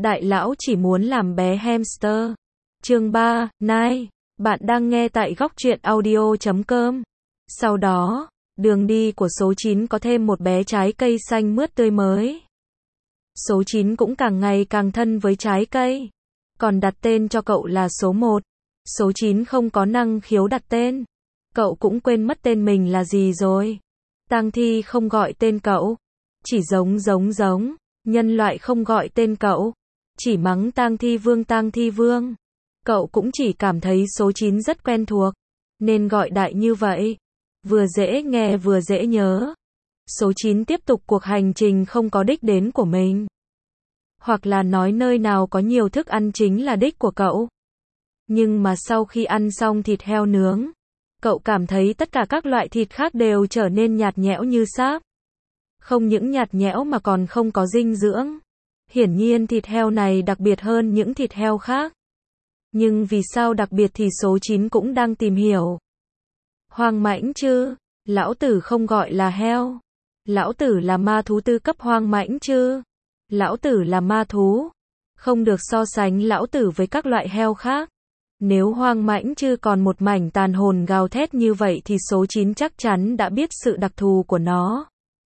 Đại lão chỉ muốn làm bé hamster. Chương 3, Nai. Bạn đang nghe tại góc truyện audio.com. Sau đó, đường đi của số 9 có thêm một bé trái cây xanh mướt tươi mới. Số 9 cũng càng ngày càng thân với trái cây. Còn đặt tên cho cậu là số 1. Số 9 không có năng khiếu đặt tên. Cậu cũng quên mất tên mình là gì rồi. Tang Thi không gọi tên cậu. Chỉ giống. Nhân loại không gọi tên cậu. Chỉ mắng Tang Thi Vương. Cậu cũng chỉ cảm thấy số 9 rất quen thuộc. Nên gọi đại như vậy. Vừa dễ nghe vừa dễ nhớ. Số 9 tiếp tục cuộc hành trình không có đích đến của mình. Hoặc là nói nơi nào có nhiều thức ăn chính là đích của cậu. Nhưng mà sau khi ăn xong thịt heo nướng, cậu cảm thấy tất cả các loại thịt khác đều trở nên nhạt nhẽo như sáp. Không những nhạt nhẽo mà còn không có dinh dưỡng. Hiển nhiên thịt heo này đặc biệt hơn những thịt heo khác. Nhưng vì sao đặc biệt thì số 9 cũng đang tìm hiểu. Hoang mãnh chứ? Lão tử không gọi là heo. Lão tử là ma thú tư cấp hoang mãnh chứ? Lão tử là ma thú. Không được so sánh lão tử với các loại heo khác. Nếu hoang mãnh chứ còn một mảnh tàn hồn gào thét như vậy thì số 9 chắc chắn đã biết sự đặc thù của nó.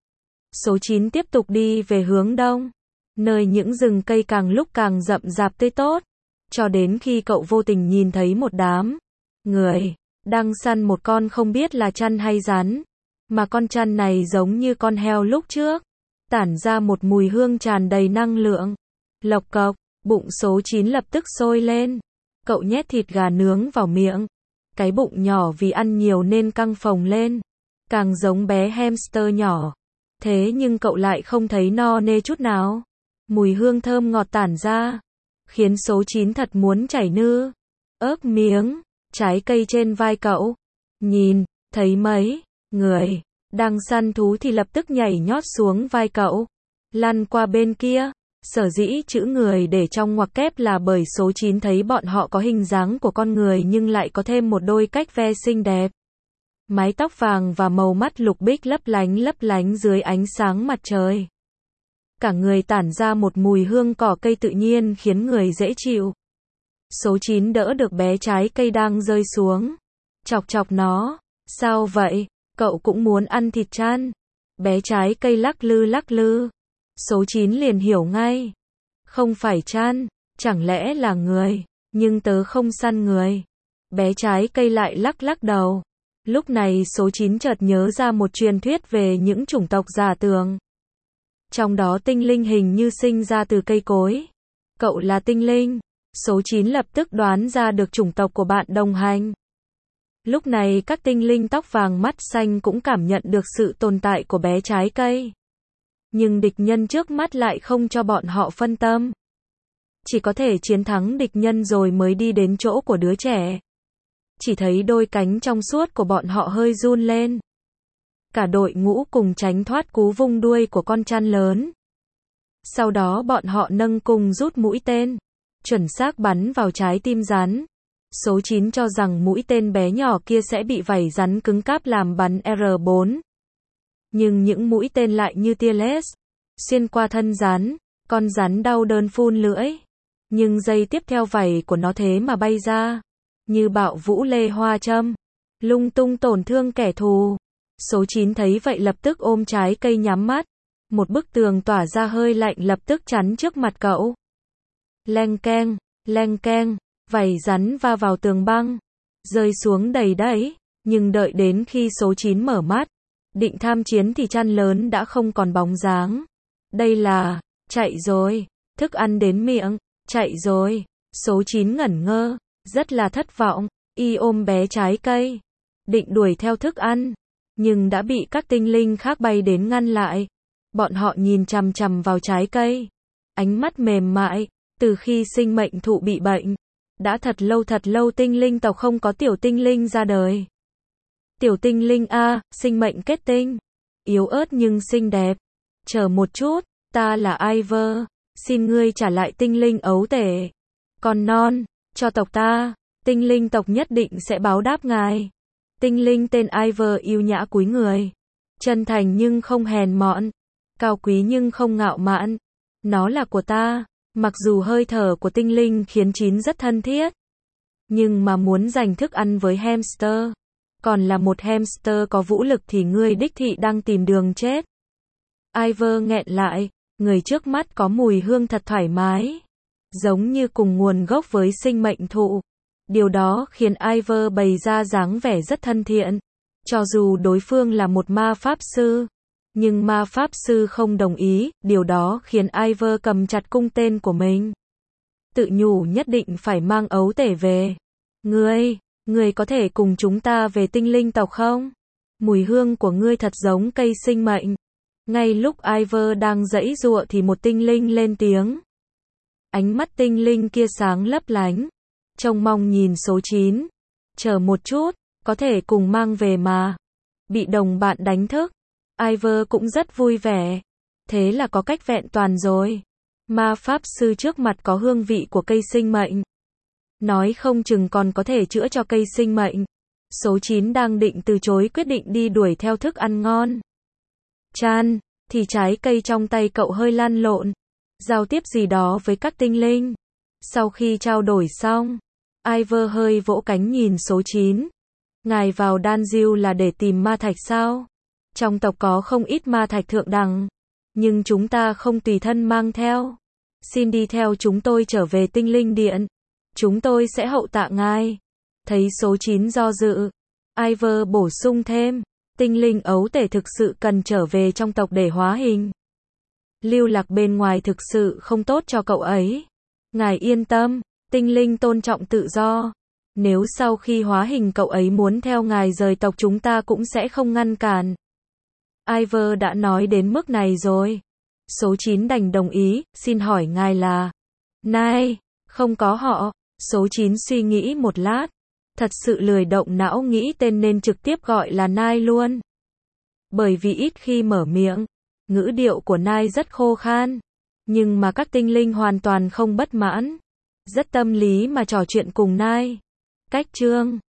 Số 9 tiếp tục đi về hướng đông. Nơi những rừng cây càng lúc càng rậm rạp tươi tốt. Cho đến khi cậu vô tình nhìn thấy một đám người đang săn một con không biết là chăn hay rắn. Mà con chăn này giống như con heo lúc trước. Tản ra một mùi hương tràn đầy năng lượng. Lộc cộc, bụng số 9 lập tức sôi lên. Cậu nhét thịt gà nướng vào miệng. Cái bụng nhỏ vì ăn nhiều nên căng phồng lên. Càng giống bé hamster nhỏ. Thế nhưng cậu lại không thấy no nê chút nào. Mùi hương thơm ngọt tản ra. Khiến số 9 thật muốn chảy nư. Ớp miếng. Trái cây trên vai cậu. Nhìn, thấy mấy người đang săn thú thì lập tức nhảy nhót xuống vai cậu. Lăn qua bên kia. Sở dĩ chữ người để trong ngoặc kép là bởi số 9 thấy bọn họ có hình dáng của con người nhưng lại có thêm một đôi cách ve xinh đẹp. Mái tóc vàng và màu mắt lục bích lấp lánh dưới ánh sáng mặt trời. Cả người tản ra một mùi hương cỏ cây tự nhiên khiến người dễ chịu. Số 9 đỡ được bé trái cây đang rơi xuống. Chọc nó. Sao vậy? Cậu cũng muốn ăn thịt chăn. Bé trái cây lắc lư. Số 9 liền hiểu ngay. Không phải chăn, chẳng lẽ là người, nhưng tớ không săn người. Bé trái cây lại lắc đầu. Lúc này số 9 chợt nhớ ra một truyền thuyết về những chủng tộc giả tưởng. Trong đó tinh linh hình như sinh ra từ cây cối. Cậu là tinh linh. Số 9 lập tức đoán ra được chủng tộc của bạn đồng hành. Lúc này các tinh linh tóc vàng mắt xanh cũng cảm nhận được sự tồn tại của bé trái cây. Nhưng địch nhân trước mắt lại không cho bọn họ phân tâm. Chỉ có thể chiến thắng địch nhân rồi mới đi đến chỗ của đứa trẻ. Chỉ thấy đôi cánh trong suốt của bọn họ hơi run lên. Cả đội ngũ cùng tránh thoát cú vung đuôi của con chăn lớn. Sau đó bọn họ nâng cung rút mũi tên. Chuẩn xác bắn vào trái tim rắn. Số 9 cho rằng mũi tên bé nhỏ kia sẽ bị vảy rắn cứng cáp làm bắn R4. Nhưng những mũi tên lại như tia laser, xuyên qua thân rắn, con rắn đau đớn phun lưỡi. Nhưng giây tiếp theo vảy của nó thế mà bay ra, như bạo vũ lê hoa châm, lung tung tổn thương kẻ thù. Số 9 thấy vậy lập tức ôm trái cây nhắm mắt. Một bức tường tỏa ra hơi lạnh lập tức chắn trước mặt cậu. Leng keng, vảy rắn va vào tường băng, rơi xuống đầy đấy. Nhưng đợi đến khi số 9 mở mắt, định tham chiến thì chăn lớn đã không còn bóng dáng. Đây là, chạy rồi, thức ăn đến miệng, chạy rồi. Số 9 ngẩn ngơ, rất là thất vọng, y ôm bé trái cây, định đuổi theo thức ăn, nhưng đã bị các tinh linh khác bay đến ngăn lại. Bọn họ nhìn chằm chằm vào trái cây, ánh mắt mềm mại, từ khi sinh mệnh thụ bị bệnh. Đã thật lâu tinh linh tộc không có tiểu tinh linh ra đời. Tiểu tinh linh a, sinh mệnh kết tinh. Yếu ớt nhưng xinh đẹp. Chờ một chút, ta là Ivor. Xin ngươi trả lại tinh linh ấu tể. Còn non, cho tộc ta. Tinh linh tộc nhất định sẽ báo đáp ngài. Tinh linh tên Ivor yêu nhã cúi người. Chân thành nhưng không hèn mọn. Cao quý nhưng không ngạo mạn. Nó là của ta. Mặc dù hơi thở của tinh linh khiến chín rất thân thiết, nhưng mà muốn giành thức ăn với hamster, còn là một hamster có vũ lực thì ngươi đích thị đang tìm đường chết. Ivor nghẹn lại, người trước mắt có mùi hương thật thoải mái, giống như cùng nguồn gốc với sinh mệnh thụ. Điều đó khiến Ivor bày ra dáng vẻ rất thân thiện, cho dù đối phương là một ma pháp sư. Nhưng ma pháp sư không đồng ý, điều đó khiến Ivor cầm chặt cung tên của mình. Tự nhủ nhất định phải mang ấu tể về. Ngươi có thể cùng chúng ta về tinh linh tộc không? Mùi hương của ngươi thật giống cây sinh mệnh. Ngay lúc Ivor đang giãy giụa thì một tinh linh lên tiếng. Ánh mắt tinh linh kia sáng lấp lánh, trông mong nhìn số 9. Chờ một chút, có thể cùng mang về mà. Bị đồng bạn đánh thức, Ivor cũng rất vui vẻ. Thế là có cách vẹn toàn rồi. Ma pháp sư trước mặt có hương vị của cây sinh mệnh. Nói không chừng còn có thể chữa cho cây sinh mệnh. Số 9 đang định từ chối quyết định đi đuổi theo thức ăn ngon. Chan, thì trái cây trong tay cậu hơi lăn lộn. Giao tiếp gì đó với các tinh linh. Sau khi trao đổi xong, Ivor hơi vỗ cánh nhìn số 9. Ngài vào Đan Diêu là để tìm ma thạch sao? Trong tộc có không ít ma thạch thượng đẳng, nhưng chúng ta không tùy thân mang theo. Xin đi theo chúng tôi trở về tinh linh điện. Chúng tôi sẽ hậu tạ ngài. Thấy số 9 do dự, Ivor bổ sung thêm, tinh linh ấu tể thực sự cần trở về trong tộc để hóa hình. Lưu lạc bên ngoài thực sự không tốt cho cậu ấy. Ngài yên tâm, tinh linh tôn trọng tự do. Nếu sau khi hóa hình cậu ấy muốn theo ngài rời tộc chúng ta cũng sẽ không ngăn cản. Ivor đã nói đến mức này rồi. Số 9 đành đồng ý, xin hỏi ngài là... Nai, không có họ. Số 9 suy nghĩ một lát. Thật sự lười động não nghĩ tên nên trực tiếp gọi là Nai luôn. Bởi vì ít khi mở miệng, ngữ điệu của Nai rất khô khan. Nhưng mà các tinh linh hoàn toàn không bất mãn. Rất tâm lý mà trò chuyện cùng Nai. Cách chương